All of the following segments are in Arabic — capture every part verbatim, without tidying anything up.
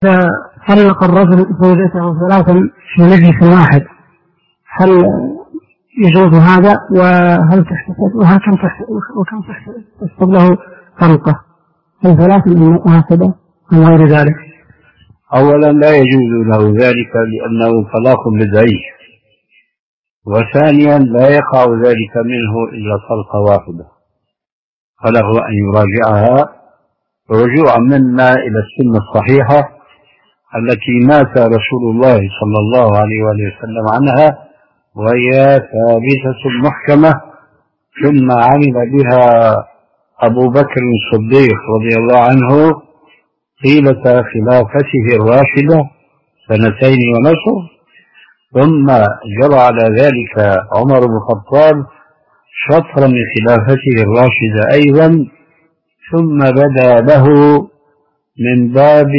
إذا طلق الرجل زوجته ثلاثا في مجلس واحد هل يجوز هذا؟ وهل تحتسب وهل كم وكم تحتسب له طلقة؟ هل ثلاث مناسبة أم غير ذلك؟ أولا لا يجوز له ذلك لأنه طلاق بدعي، وثانيا لا يقع ذلك منه إلا طلقة واحدة، فله أن يراجعها رجوعا منا إلى السنة الصحيحة التي مات رسول الله صلى الله عليه وآله وسلم عنها، وهي ثابتة محكمة، ثم عمل بها أبو بكر الصديق رضي الله عنه طيلة خلافته الراشدة سنتين ونصف، ثم جرى على ذلك عمر بن الخطاب شطرا من خلافته الراشدة أيضا، ثم بدا له من باب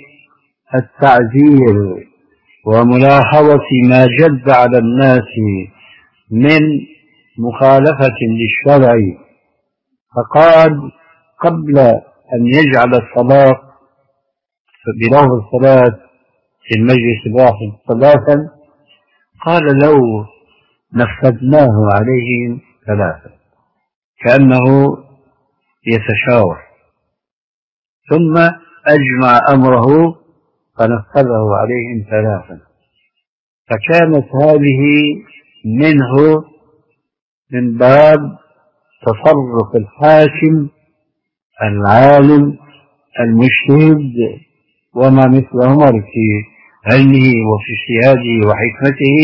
التعزير وملاحظة ما جد على الناس من مخالفة للشرع، فقال قبل أن يجعل الصلاة بلفظ الصلاة في المجلس الواحد ثلاثا قال لو نفذناه عليهم ثلاثا، كأنه يتشاور، ثم أجمع أمره فنفذه عليهم ثلاثا، فكانت هذه منه من باب تصرف الحاكم العالم المجتهد، وما مثل عمر في علمه وفي اجتهاده وحكمته،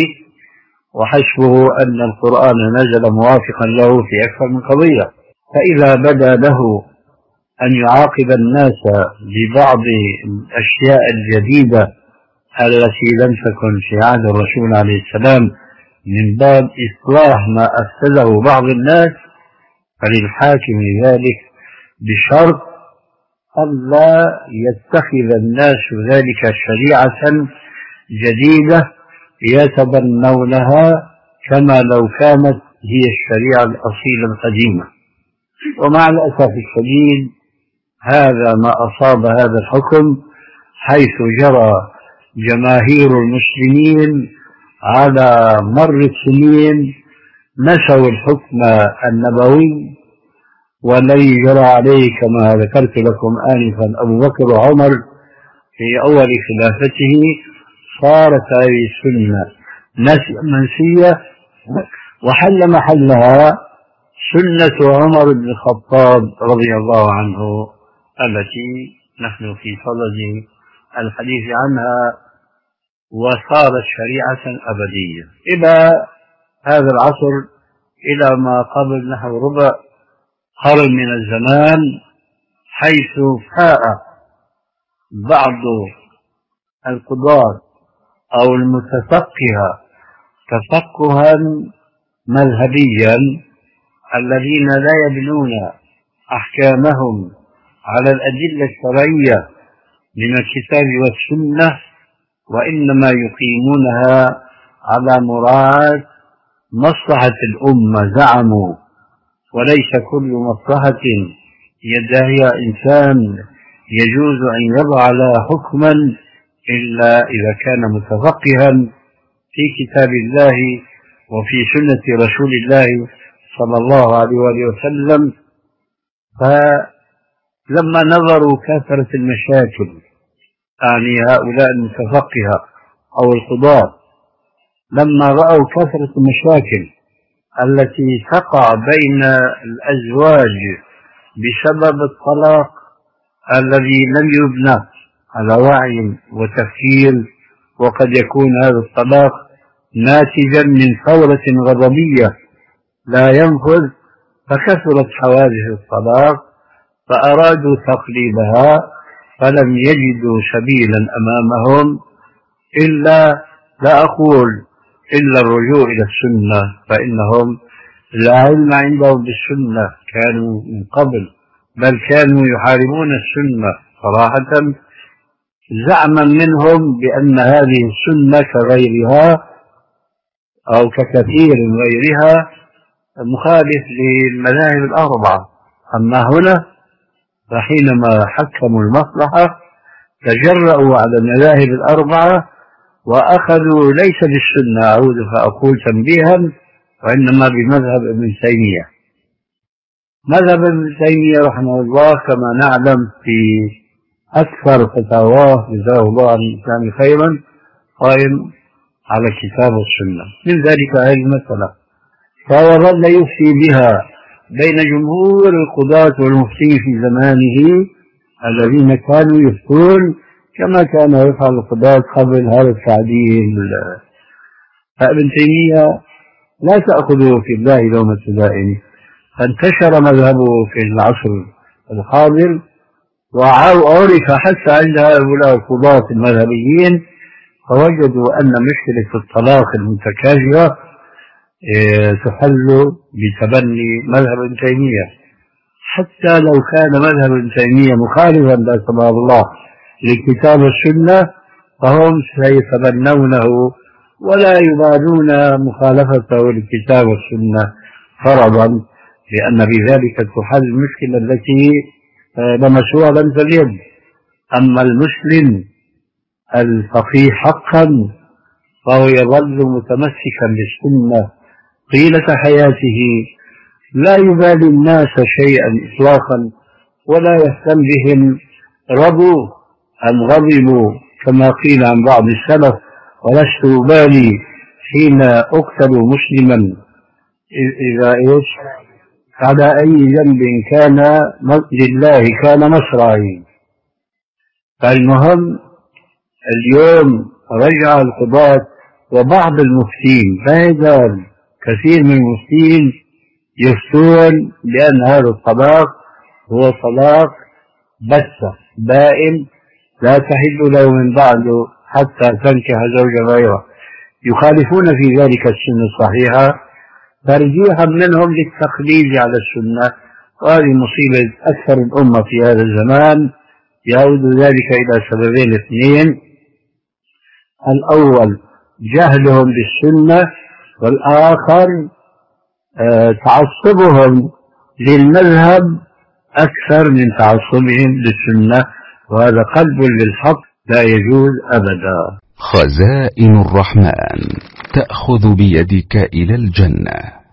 وحسبه أن القرآن نزل موافقا له في أكثر من قضية. فإذا بدا له أن يعاقب الناس ببعض الأشياء الجديدة التي لم تكن في عهد الرسول عليه السلام من باب إصلاح ما أفسده بعض الناس، فللحاكم ذلك بشرط ألا يتخذ الناس ذلك شريعة جديدة يتبنونها كما لو كانت هي الشريعة الأصيلة القديمة. ومع الأسف الشديد هذا ما أصاب هذا الحكم، حيث جرى جماهير المسلمين على مر السنين نسوا الحكم النبوي، والذي جرى عليه كما ذكرت لكم آنفا أبو بكر وعمر في أول خلافته، صارت هذه السنة منسية، وحل محلها سنة عمر بن الخطاب رضي الله عنه التي نحن في صدد الحديث عنها، وصارت شريعة أبدية إلى هذا العصر، إلى ما قبل نحو ربع قرن من الزمان، حيث فاء بعض القضاة أو المتفقهة تفقها مذهبيا الذين لا يبنون أحكامهم على الأدلة الشرعية من الكتاب والسنة، وإنما يقيمونها على مراعاة مصلحة الأمة زعموا، وليس كل مصلحة يدعيها إنسان يجوز أن يضع لها حكما إلا إذا كان متفقها في كتاب الله وفي سنة رسول الله صلى الله عليه وآله وسلم. فلما نظروا كثرة المشاكل، يعني هؤلاء المتفقهة أو القضاة، لما رأوا كثرة المشاكل التي تقع بين الأزواج بسبب الطلاق الذي لم يبنى على وعي وتفكير، وقد يكون هذا الطلاق ناتجا من ثورة غضبية لا ينفذ، فكثرت حوادث الطلاق فأرادوا تقليدها، فلم يجدوا سبيلا أمامهم إلا، لا أقول إلا الرجوع إلى السنة، فإنهم لا علم عندهم بالسنة، كانوا من قبل بل كانوا يحاربون السنة صراحة، زعما منهم بأن هذه السنة كغيرها أو ككثير من غيرها مخالف للمذاهب الأربعة. أما هنا فحينما حكموا المصلحة تجرأوا على المذاهب الأربعة وأخذوا ليس بالسنة، أعود فأقول تنبيها، وإنما بمذهب ابن تيمية. مذهب ابن تيمية رحمه الله كما نعلم في أكثر فتاواه جزاه الله عن الإسلام خيرا قائم على كتاب السنة، من ذلك هذه المسألة، فهو ظل يفتي بها بين جمهور القضاة والمفتين في زمانه الذين كانوا يفتون كما كان يفعل القضاة قبل هذا التعديل. فابن تيمية لا تأخذه في الله لومة لائم، فانتشر مذهبه في العصر الحاضر وعرف حتى عند هؤلاء القضاة المذهبيين، فوجدوا أن مشكلة الطلاق المتكاثرة تحل بتبني مذهب ابن تيمية، حتى لو كان مذهب ابن تيمية مخالفا لا سمح الله لكتاب السنة فهم سيتبنونه ولا يبالون مخالفته لكتاب السنة فرضا، لأن بذلك تحل المشكلة التي لمسوها لمس اليد. أما المسلم الفقيه حقا فهو يظل متمسكا بالسنة طيلة حياته، لا يبالي الناس شيئا إطلاقا ولا يهتم بهم رضوا أم غضبوا، كما قيل عن بعض السلف: ولست أبالي حين أقتل مسلما إذا إيش على أي ذنب كان لله كان مصرعي. فالمهم اليوم رجع القضاة وبعض المفتين، لا يزال كثير من المفتين يفتون بأن هذا الطلاق هو طلاق بتة بائن لا تحل له من بعده حتى تنكح زوجا غيره، يخالفون في ذلك السنة الصحيحة ترجيحا منهم للتقليد على السنة، وهذه مصيبة أكثر الأمة في هذا الزمان. يعود ذلك إلى سببين اثنين: الأول جهلهم بالسنة، والآخر تعصبهم للمذهب أكثر من تعصبهم للسنة، وهذا قلب للحق لا يجوز أبدا. خزائن الرحمن تأخذ بيدك إلى الجنة.